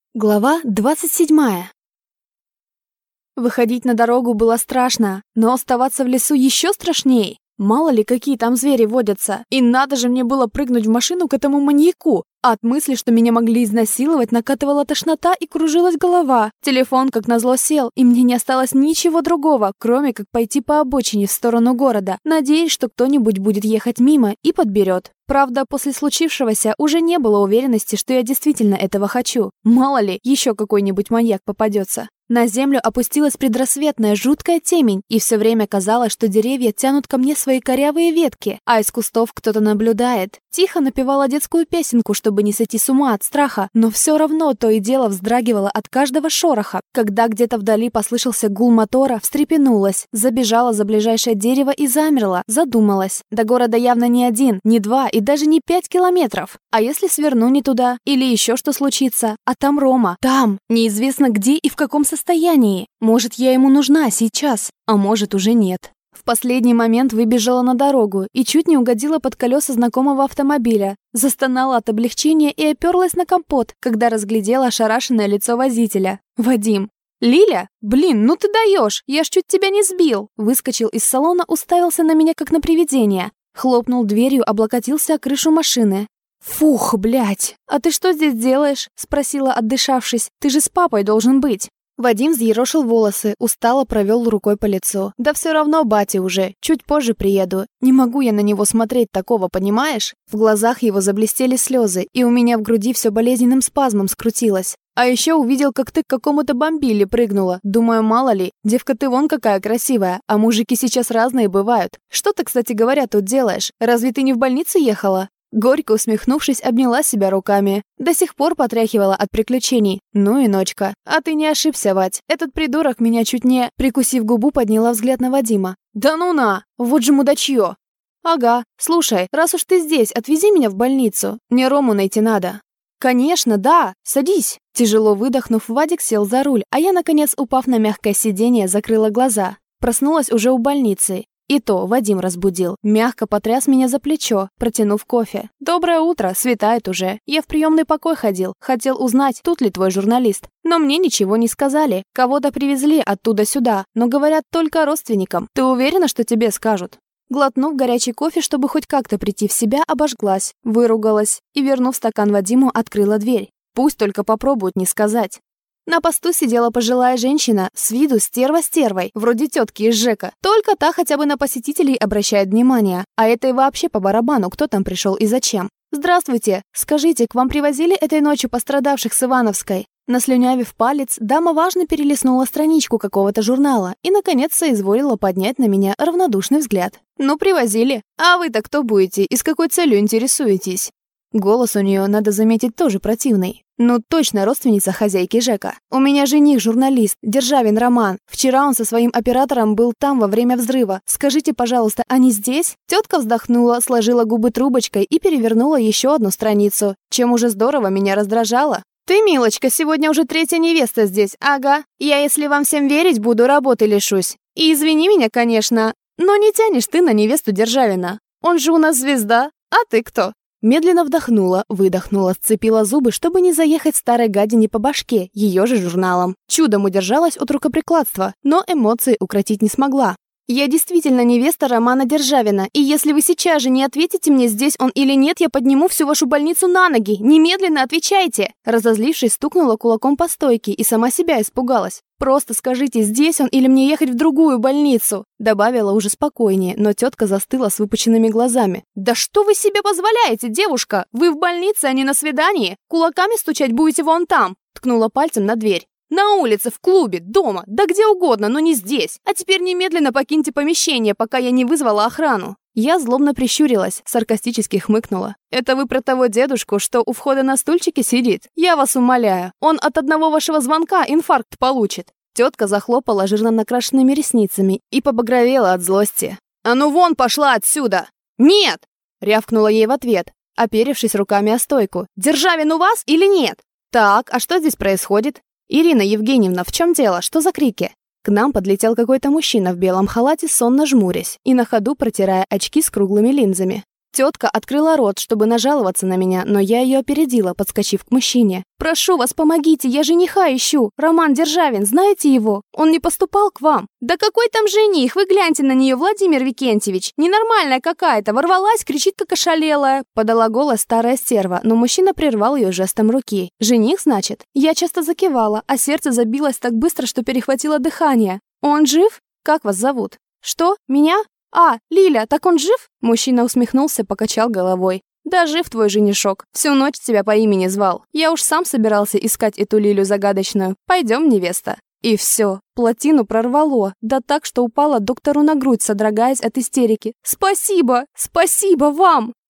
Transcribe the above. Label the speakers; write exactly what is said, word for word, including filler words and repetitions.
Speaker 1: Глава двадцать седьмая. Выходить на дорогу было страшно, но оставаться в лесу еще страшней. Мало ли, какие там звери водятся. И надо же мне было прыгнуть в машину к этому маньяку. От мысли, что меня могли изнасиловать, накатывала тошнота и кружилась голова. Телефон, как назло, сел, и мне не осталось ничего другого, кроме как пойти по обочине в сторону города, надеясь, что кто-нибудь будет ехать мимо и подберет. Правда, после случившегося уже не было уверенности, что я действительно этого хочу. Мало ли, еще какой-нибудь маньяк попадется. На землю опустилась предрассветная жуткая темень, и все время казалось, что деревья тянут ко мне свои корявые ветки, а из кустов кто-то наблюдает. Тихо напевала детскую песенку, чтобы не сойти с ума от страха, но все равно то и дело вздрагивала от каждого шороха. Когда где-то вдали послышался гул мотора, встрепенулась, забежала за ближайшее дерево и замерла, задумалась. До города явно не один, не два и даже не пять километров. А если сверну не туда? Или еще что случится? А там Рома. Там. Неизвестно где и в каком состоянии. Может, я ему нужна сейчас, а может, уже нет. В последний момент выбежала на дорогу и чуть не угодила под колеса знакомого автомобиля. Застонала от облегчения и оперлась на капот, когда разглядела ошарашенное лицо водителя. Вадим. «Лиля? Блин, ну ты даешь! Я ж чуть тебя не сбил!» Выскочил из салона, уставился на меня, как на привидение. Хлопнул дверью, облокотился о крышу машины. «Фух, блядь! А ты что здесь делаешь?» — спросила, отдышавшись. «Ты же с папой должен быть!» Вадим взъерошил волосы, устало провел рукой по лицу. «Да все равно, батя уже, чуть позже приеду. Не могу я на него смотреть такого, понимаешь?» В глазах его заблестели слезы, и у меня в груди все болезненным спазмом скрутилось. А еще увидел, как ты к какому-то бомбиле прыгнула. Думаю, мало ли, девка ты вон какая красивая, а мужики сейчас разные бывают. Что ты, кстати говоря, тут делаешь? Разве ты не в больницу ехала?» Горько усмехнувшись, обняла себя руками. До сих пор потряхивала от приключений. Ну и ночка. А ты не ошибся, Вать. Этот придурок меня чуть не... Прикусив губу, подняла взгляд на Вадима. «Да ну на! Вот же мудачье!» «Ага. Слушай, раз уж ты здесь, отвези меня в больницу. Мне Рому найти надо». «Конечно, да. Садись». Тяжело выдохнув, Вадик сел за руль, а я, наконец, упав на мягкое сиденье, закрыла глаза. Проснулась уже у больницы. И то Вадим разбудил. Мягко потряс меня за плечо, протянув кофе. «Доброе утро, светает уже. Я в приемный покой ходил. Хотел узнать, тут ли твой журналист. Но мне ничего не сказали. Кого-то привезли оттуда сюда, но говорят только родственникам. Ты уверена, что тебе скажут?» Глотнув горячий кофе, чтобы хоть как-то прийти в себя, обожглась, выругалась и, вернув стакан Вадиму, открыла дверь. Пусть только попробуют не сказать. На посту сидела пожилая женщина, с виду стерва стервой, вроде тетки из ЖЭКа. Только та хотя бы на посетителей обращает внимание, а это и вообще по барабану, кто там пришел и зачем. «Здравствуйте! Скажите, к вам привозили этой ночью пострадавших с Ивановской?» Наслюнявив палец, дама важно перелистнула страничку какого-то журнала и, наконец, соизволила поднять на меня равнодушный взгляд. «Ну, привозили. А вы-то кто будете и с какой целью интересуетесь?» Голос у нее, надо заметить, тоже противный. Ну, точно родственница хозяйки ЖЭКа. «У меня жених журналист, Державин Роман. Вчера он со своим оператором был там во время взрыва. Скажите, пожалуйста, они здесь?» Тетка вздохнула, сложила губы трубочкой и перевернула еще одну страницу, чем уже здорово меня раздражало. «Ты, милочка, сегодня уже третья невеста здесь, ага. Я, если вам всем верить буду, работы лишусь. И извини меня, конечно, но не тянешь ты на невесту Державина. Он же у нас звезда, а ты кто?» Медленно вдохнула, выдохнула, сцепила зубы, чтобы не заехать старой гадине по башке, ее же журналом. Чудом удержалась от рукоприкладства, но эмоции укротить не смогла. «Я действительно невеста Романа Державина, и если вы сейчас же не ответите мне, здесь он или нет, я подниму всю вашу больницу на ноги. Немедленно отвечайте!» Разозлившись, стукнула кулаком по стойке и сама себя испугалась. «Просто скажите, здесь он или мне ехать в другую больницу?» Добавила уже спокойнее, но тетка застыла с выпученными глазами. «Да что вы себе позволяете, девушка? Вы в больнице, а не на свидании? Кулаками стучать будете вон там!» Ткнула пальцем на дверь. «На улице, в клубе, дома, да где угодно, но не здесь. А теперь немедленно покиньте помещение, пока я не вызвала охрану». Я злобно прищурилась, саркастически хмыкнула. «Это вы про того дедушку, что у входа на стульчике сидит? Я вас умоляю, он от одного вашего звонка инфаркт получит». Тетка захлопала жирно накрашенными ресницами и побагровела от злости. «А ну вон пошла отсюда!» «Нет!» — рявкнула ей в ответ, оперевшись руками о стойку. «Державин у вас или нет?» «Так, а что здесь происходит?» «Ирина Евгеньевна, в чем дело? Что за крики?» К нам подлетел какой-то мужчина в белом халате, сонно жмурясь и на ходу протирая очки с круглыми линзами. Тетка открыла рот, чтобы нажаловаться на меня, но я ее опередила, подскочив к мужчине. «Прошу вас, помогите, я жениха ищу. Роман Державин, знаете его? Он не поступал к вам». «Да какой там жених? Вы гляньте на нее, Владимир Викентьевич. Ненормальная какая-то, ворвалась, кричит, как ошалелая». Подала голос старая стерва, но мужчина прервал ее жестом руки. «Жених, значит?» Я часто закивала, а сердце забилось так быстро, что перехватило дыхание. «Он жив? Как вас зовут?» «Что? Меня? А, Лиля, так он жив?» Мужчина усмехнулся, покачал головой. «Да жив твой женишок. Всю ночь тебя по имени звал. Я уж сам собирался искать эту Лилю загадочную. Пойдем, невеста». И все. Плотину прорвало. Да так, что упала доктору на грудь, содрогаясь от истерики. «Спасибо! Спасибо вам!»